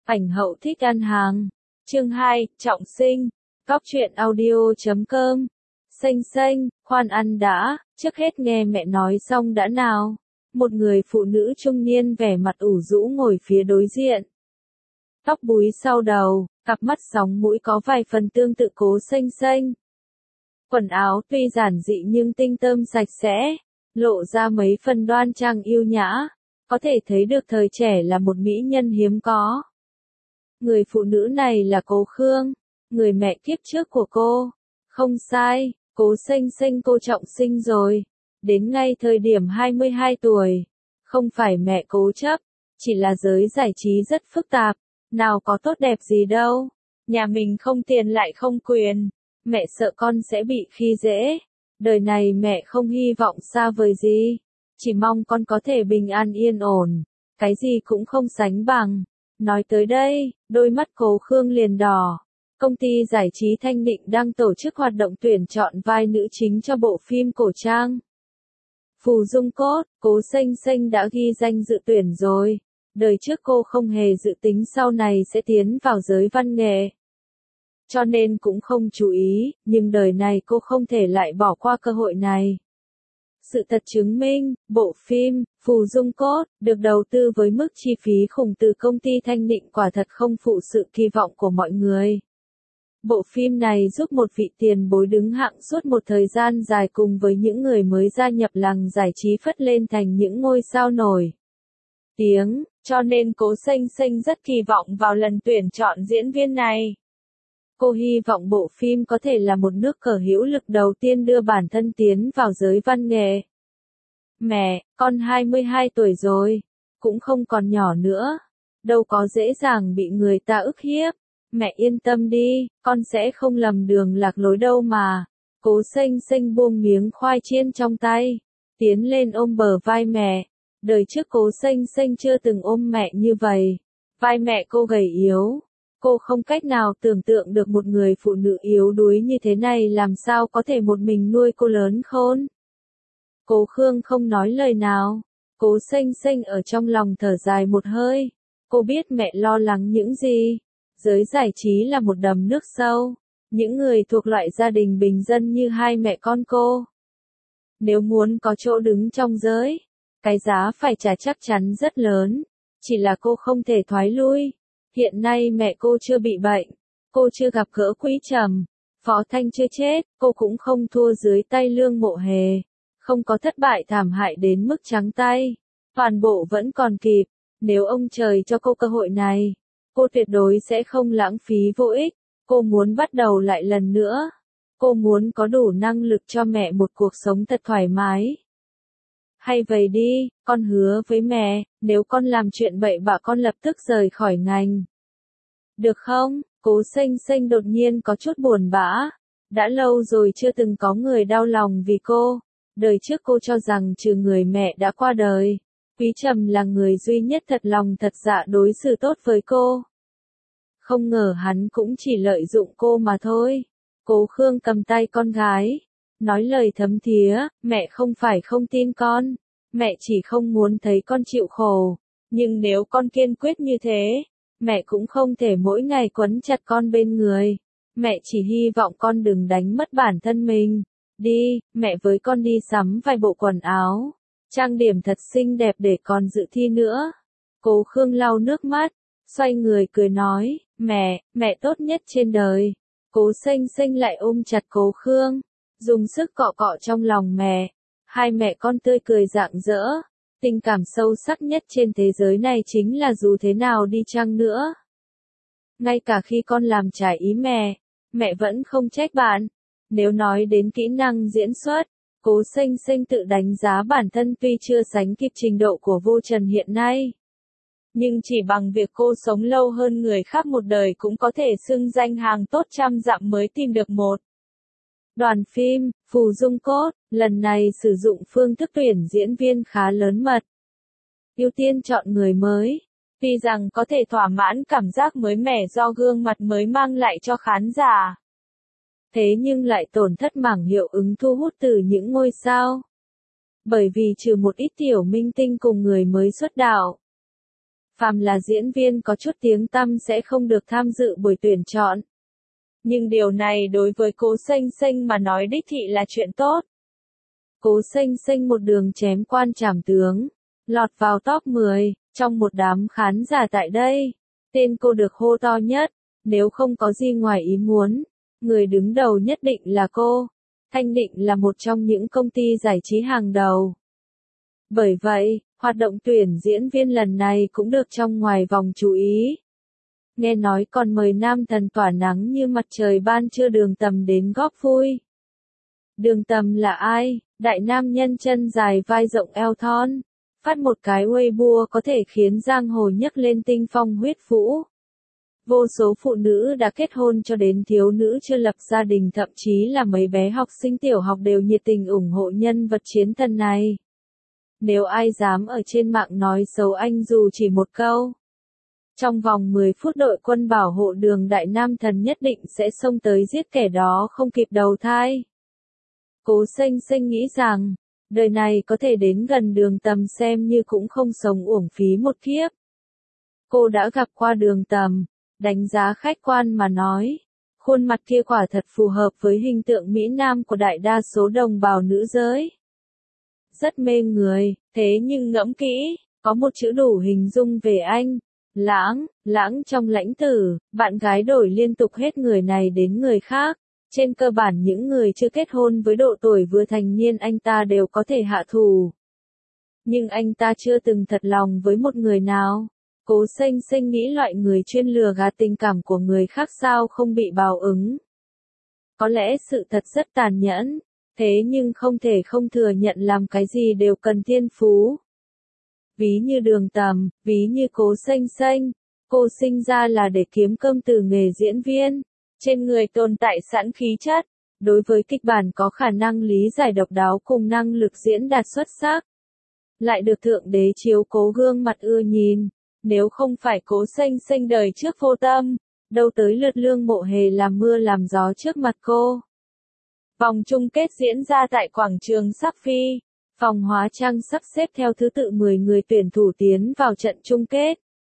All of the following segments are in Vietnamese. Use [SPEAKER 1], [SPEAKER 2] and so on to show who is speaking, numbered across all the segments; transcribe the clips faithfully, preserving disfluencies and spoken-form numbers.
[SPEAKER 1] Ảnh hậu thích ăn hàng. Chương hai, trọng sinh. Cóc truyện audio chấm com. Xanh xanh, khoan ăn đã, trước hết nghe mẹ nói xong đã nào. Một người phụ nữ trung niên vẻ mặt ủ rũ ngồi phía đối diện. Tóc búi sau đầu, cặp mắt sóng mũi có vài phần tương tự Cố Xanh Xanh. Quần áo tuy giản dị nhưng tinh tươm sạch sẽ, lộ ra mấy phần đoan trang yêu nhã, có thể thấy được thời trẻ là một mỹ nhân hiếm có. Người phụ nữ này là Cố Khương, người mẹ kiếp trước của cô. Không sai, Cố Xanh Xanh cô trọng sinh rồi, đến ngay thời điểm hai mươi hai tuổi. Không phải mẹ cố chấp, chỉ là giới giải trí rất phức tạp, nào có tốt đẹp gì đâu. Nhà mình không tiền lại không quyền, mẹ sợ con sẽ bị khi dễ. Đời này mẹ không hy vọng xa vời gì, chỉ mong con có thể bình an yên ổn, cái gì cũng không sánh bằng. Nói tới đây, đôi mắt Cố Khương liền đỏ. Công ty giải trí Thanh Định đang tổ chức hoạt động tuyển chọn vai nữ chính cho bộ phim cổ trang Phù Dung Cốt. Cố Xanh Xanh đã ghi danh dự tuyển rồi. Đời trước cô không hề dự tính sau này sẽ tiến vào giới văn nghệ, cho nên cũng không chú ý, nhưng đời này cô không thể lại bỏ qua cơ hội này. Sự thật chứng minh, bộ phim Phù Dung Cốt được đầu tư với mức chi phí khủng từ công ty Thanh Định quả thật không phụ sự kỳ vọng của mọi người. Bộ phim này giúp một vị tiền bối đứng hạng suốt một thời gian dài cùng với những người mới gia nhập làng giải trí phất lên thành những ngôi sao nổi tiếng, cho nên Cố Xanh Xanh rất kỳ vọng vào lần tuyển chọn diễn viên này. Cô hy vọng bộ phim có thể là một nước cờ hữu lực đầu tiên đưa bản thân tiến vào giới văn nghệ. Mẹ, con hai mươi hai tuổi rồi, cũng không còn nhỏ nữa, đâu có dễ dàng bị người ta ức hiếp. Mẹ yên tâm đi, con sẽ không lầm đường lạc lối đâu mà. Cố Xanh Xanh buông miếng khoai chiên trong tay, tiến lên ôm bờ vai mẹ. Đời trước Cố Xanh Xanh chưa từng ôm mẹ như vậy. Vai mẹ cô gầy yếu. Cô không cách nào tưởng tượng được một người phụ nữ yếu đuối như thế này làm sao có thể một mình nuôi cô lớn khôn. Cố Khương không nói lời nào. Cố Xanh Xanh ở trong lòng thở dài một hơi. Cô biết mẹ lo lắng những gì. Giới giải trí là một đầm nước sâu. Những người thuộc loại gia đình bình dân như hai mẹ con cô, nếu muốn có chỗ đứng trong giới, cái giá phải trả chắc chắn rất lớn. Chỉ là cô không thể thoái lui. Hiện nay mẹ cô chưa bị bệnh, cô chưa gặp gỡ Quý Trầm, Phó Thanh chưa chết, cô cũng không thua dưới tay Lương Mộ Hề, không có thất bại thảm hại đến mức trắng tay. Toàn bộ vẫn còn kịp. Nếu ông trời cho cô cơ hội này, cô tuyệt đối sẽ không lãng phí vô ích. Cô muốn bắt đầu lại lần nữa. Cô muốn có đủ năng lực cho mẹ một cuộc sống thật thoải mái. Hay vậy đi, con hứa với mẹ, nếu con làm chuyện bậy bạ con lập tức rời khỏi ngành. Được không? Cố Xanh Xanh đột nhiên có chút buồn bã. Đã lâu rồi chưa từng có người đau lòng vì cô. Đời trước cô cho rằng trừ người mẹ đã qua đời, Quý Trầm là người duy nhất thật lòng thật dạ đối xử tốt với cô. Không ngờ hắn cũng chỉ lợi dụng cô mà thôi. Cố Khương cầm tay con gái, nói lời thấm thía, mẹ không phải không tin con, mẹ chỉ không muốn thấy con chịu khổ, nhưng nếu con kiên quyết như thế, mẹ cũng không thể mỗi ngày quấn chặt con bên người. Mẹ chỉ hy vọng con đừng đánh mất bản thân mình. Đi, mẹ với con đi sắm vài bộ quần áo, trang điểm thật xinh đẹp để con dự thi nữa. Cố Khương lau nước mắt, xoay người cười nói, mẹ, mẹ tốt nhất trên đời. Cố Xanh Xanh lại ôm chặt Cố Khương, dùng sức cọ cọ trong lòng mẹ. Hai mẹ con tươi cười rạng rỡ. Tình cảm sâu sắc nhất trên thế giới này chính là dù thế nào đi chăng nữa, ngay cả khi con làm trái ý mẹ, mẹ vẫn không trách bạn. Nếu nói đến kỹ năng diễn xuất, Cố Xanh Xanh tự đánh giá bản thân tuy chưa sánh kịp trình độ của Vô Trần hiện nay, nhưng chỉ bằng việc cô sống lâu hơn người khác một đời cũng có thể xưng danh hàng tốt trăm dặm mới tìm được một. Đoàn phim Phù Dung Cốt lần này sử dụng phương thức tuyển diễn viên khá lớn mật, ưu tiên chọn người mới. Tuy rằng có thể thỏa mãn cảm giác mới mẻ do gương mặt mới mang lại cho khán giả, thế nhưng lại tổn thất mảng hiệu ứng thu hút từ những ngôi sao. Bởi vì trừ một ít tiểu minh tinh cùng người mới xuất đạo, Phàm là diễn viên có chút tiếng tăm sẽ không được tham dự buổi tuyển chọn. Nhưng điều này đối với Cố Xanh Xanh mà nói đích thị là chuyện tốt. Cố Xanh Xanh một đường chém quan trảm tướng, lọt vào top mười, trong một đám khán giả tại đây. Tên cô được hô to nhất, nếu không có gì ngoài ý muốn, người đứng đầu nhất định là cô. Thanh Định là một trong những công ty giải trí hàng đầu. Bởi vậy, hoạt động tuyển diễn viên lần này cũng được trong ngoài vòng chú ý. Nghe nói còn mời nam thần tỏa nắng như mặt trời ban trưa Đường Tầm đến góp vui. Đường Tầm là ai? Đại nam nhân chân dài vai rộng eo thon. Phát một cái Weibo có thể khiến giang hồ nhấc lên tinh phong huyết vũ. Vô số phụ nữ đã kết hôn cho đến thiếu nữ chưa lập gia đình, thậm chí là mấy bé học sinh tiểu học đều nhiệt tình ủng hộ nhân vật chiến thần này. Nếu ai dám ở trên mạng nói xấu anh dù chỉ một câu, trong vòng mười phút đội quân bảo hộ Đường đại nam thần nhất định sẽ xông tới giết kẻ đó không kịp đầu thai. Cố Xanh Xanh nghĩ rằng, đời này có thể đến gần Đường Tầm xem như cũng không sống uổng phí một kiếp. Cô đã gặp qua Đường Tầm, đánh giá khách quan mà nói, khuôn mặt kia quả thật phù hợp với hình tượng Mỹ Nam của đại đa số đồng bào nữ giới. Rất mê người, thế nhưng ngẫm kỹ, có một chữ đủ hình dung về anh. Lãng, lãng trong Lãnh Tử, bạn gái đổi liên tục hết người này đến người khác. Trên cơ bản những người chưa kết hôn với độ tuổi vừa thành niên anh ta đều có thể hạ thủ. Nhưng anh ta chưa từng thật lòng với một người nào. Cố Xanh Xanh nghĩ loại người chuyên lừa gạt tình cảm của người khác sao không bị báo ứng. Có lẽ sự thật rất tàn nhẫn, thế nhưng không thể không thừa nhận làm cái gì đều cần thiên phú. Ví như Đường Tầm, ví như Cố Xanh Xanh, cô sinh ra là để kiếm cơm từ nghề diễn viên. Trên người tồn tại sẵn khí chất, đối với kịch bản có khả năng lý giải độc đáo cùng năng lực diễn đạt xuất sắc. Lại được Thượng Đế chiếu cố gương mặt ưa nhìn, nếu không phải Cố Xanh Xanh đời trước vô tâm, đâu tới lượt Lương Mộ Hề làm mưa làm gió trước mặt cô. Vòng chung kết diễn ra tại quảng trường Sắc Phi, phòng hóa trang sắp xếp theo thứ tự mười người tuyển thủ tiến vào trận chung kết.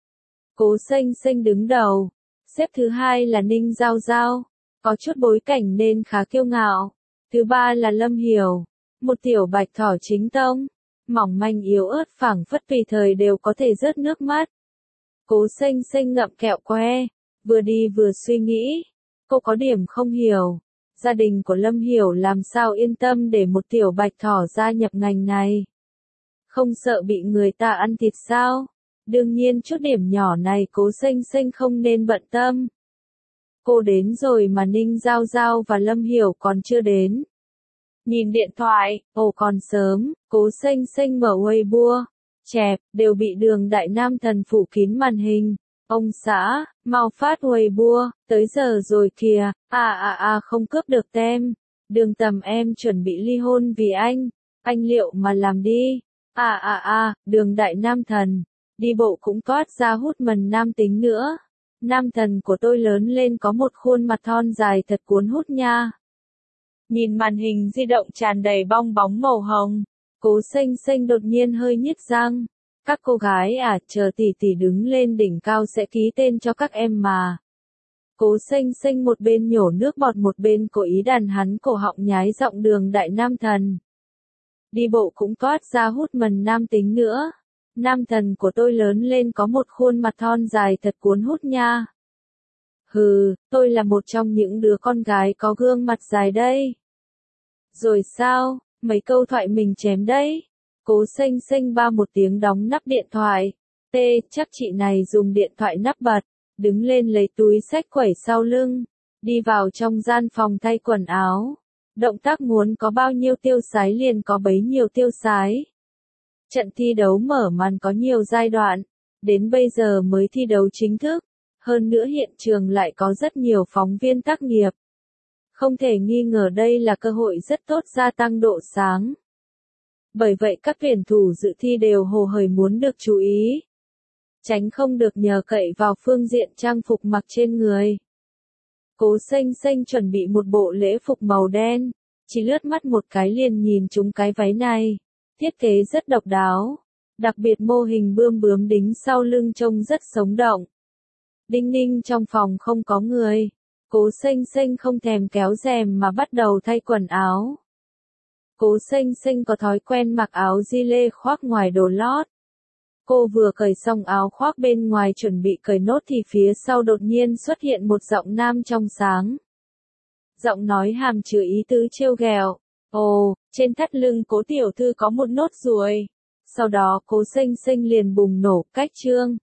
[SPEAKER 1] Cố Xanh Xanh đứng đầu. Xếp thứ hai là Ninh Giao Giao, có chút bối cảnh nên khá kiêu ngạo. Thứ ba là Lâm Hiểu, một tiểu bạch thỏ chính tông, mỏng manh yếu ớt phảng phất tùy thời đều có thể rớt nước mắt. Cố Xanh Xanh ngậm kẹo que, vừa đi vừa suy nghĩ. Cô có điểm không hiểu, gia đình của Lâm Hiểu làm sao yên tâm để một tiểu bạch thỏ gia nhập ngành này. Không sợ bị người ta ăn thịt sao? Đương nhiên chút điểm nhỏ này Cố Xanh Xanh không nên bận tâm. Cô đến rồi mà Ninh Giao Giao và Lâm Hiểu còn chưa đến. Nhìn điện thoại, ồ còn sớm, Cố Xanh Xanh mở Weibo, chẹp, đều bị Đường đại nam thần phủ kín màn hình. Ông xã, mau phát Weibo, tới giờ rồi kìa, à à à không cướp được tem. Đường Tầm em chuẩn bị ly hôn vì anh, anh liệu mà làm đi. À à à, Đường đại nam thần. Đi bộ cũng toát ra hút mần nam tính nữa. Nam thần của tôi lớn lên có một khuôn mặt thon dài thật cuốn hút nha. Nhìn màn hình di động tràn đầy bong bóng màu hồng, Cố Xanh Xanh đột nhiên hơi nhếch răng. Các cô gái à, chờ tỷ tỷ đứng lên đỉnh cao sẽ ký tên cho các em mà. Cố Xanh Xanh một bên nhổ nước bọt một bên cố ý đàn hắn cổ họng nhái giọng Đường đại nam thần. Đi bộ cũng toát ra hút mần nam tính nữa. Nam thần của tôi lớn lên có một khuôn mặt thon dài thật cuốn hút nha. Hừ, tôi là một trong những đứa con gái có gương mặt dài đây. Rồi sao, mấy câu thoại mình chém đấy. Cố Xanh Xanh ba một tiếng đóng nắp điện thoại. Tê, chắc chị này dùng điện thoại nắp bật. Đứng lên lấy túi xách quẩy sau lưng. Đi vào trong gian phòng thay quần áo. Động tác muốn có bao nhiêu tiêu sái liền có bấy nhiêu tiêu sái. Trận thi đấu mở màn có nhiều giai đoạn, đến bây giờ mới thi đấu chính thức, hơn nữa hiện trường lại có rất nhiều phóng viên tác nghiệp. Không thể nghi ngờ đây là cơ hội rất tốt gia tăng độ sáng. Bởi vậy các tuyển thủ dự thi đều hồ hởi muốn được chú ý. Tránh không được nhờ cậy vào phương diện trang phục mặc trên người. Cố Xanh Xanh chuẩn bị một bộ lễ phục màu đen, chỉ lướt mắt một cái liền nhìn trúng cái váy này. Thiết kế rất độc đáo, Đặc biệt mô hình bươm bướm đính sau lưng trông rất sống động. Đinh ninh trong phòng không có người. Cố Xanh Xanh không thèm kéo rèm mà bắt đầu thay quần áo. Cố Xanh Xanh có thói quen mặc áo gi lê khoác ngoài đồ lót. Cô vừa cởi xong áo khoác bên ngoài chuẩn bị cởi nốt thì phía sau đột nhiên xuất hiện một giọng nam trong sáng. Giọng nói hàm chứa ý tứ trêu ghẹo. Ồ, trên thắt lưng Cố tiểu thư có một nốt ruồi. Sau đó Cố Xanh Xanh liền bùng nổ, cách trương.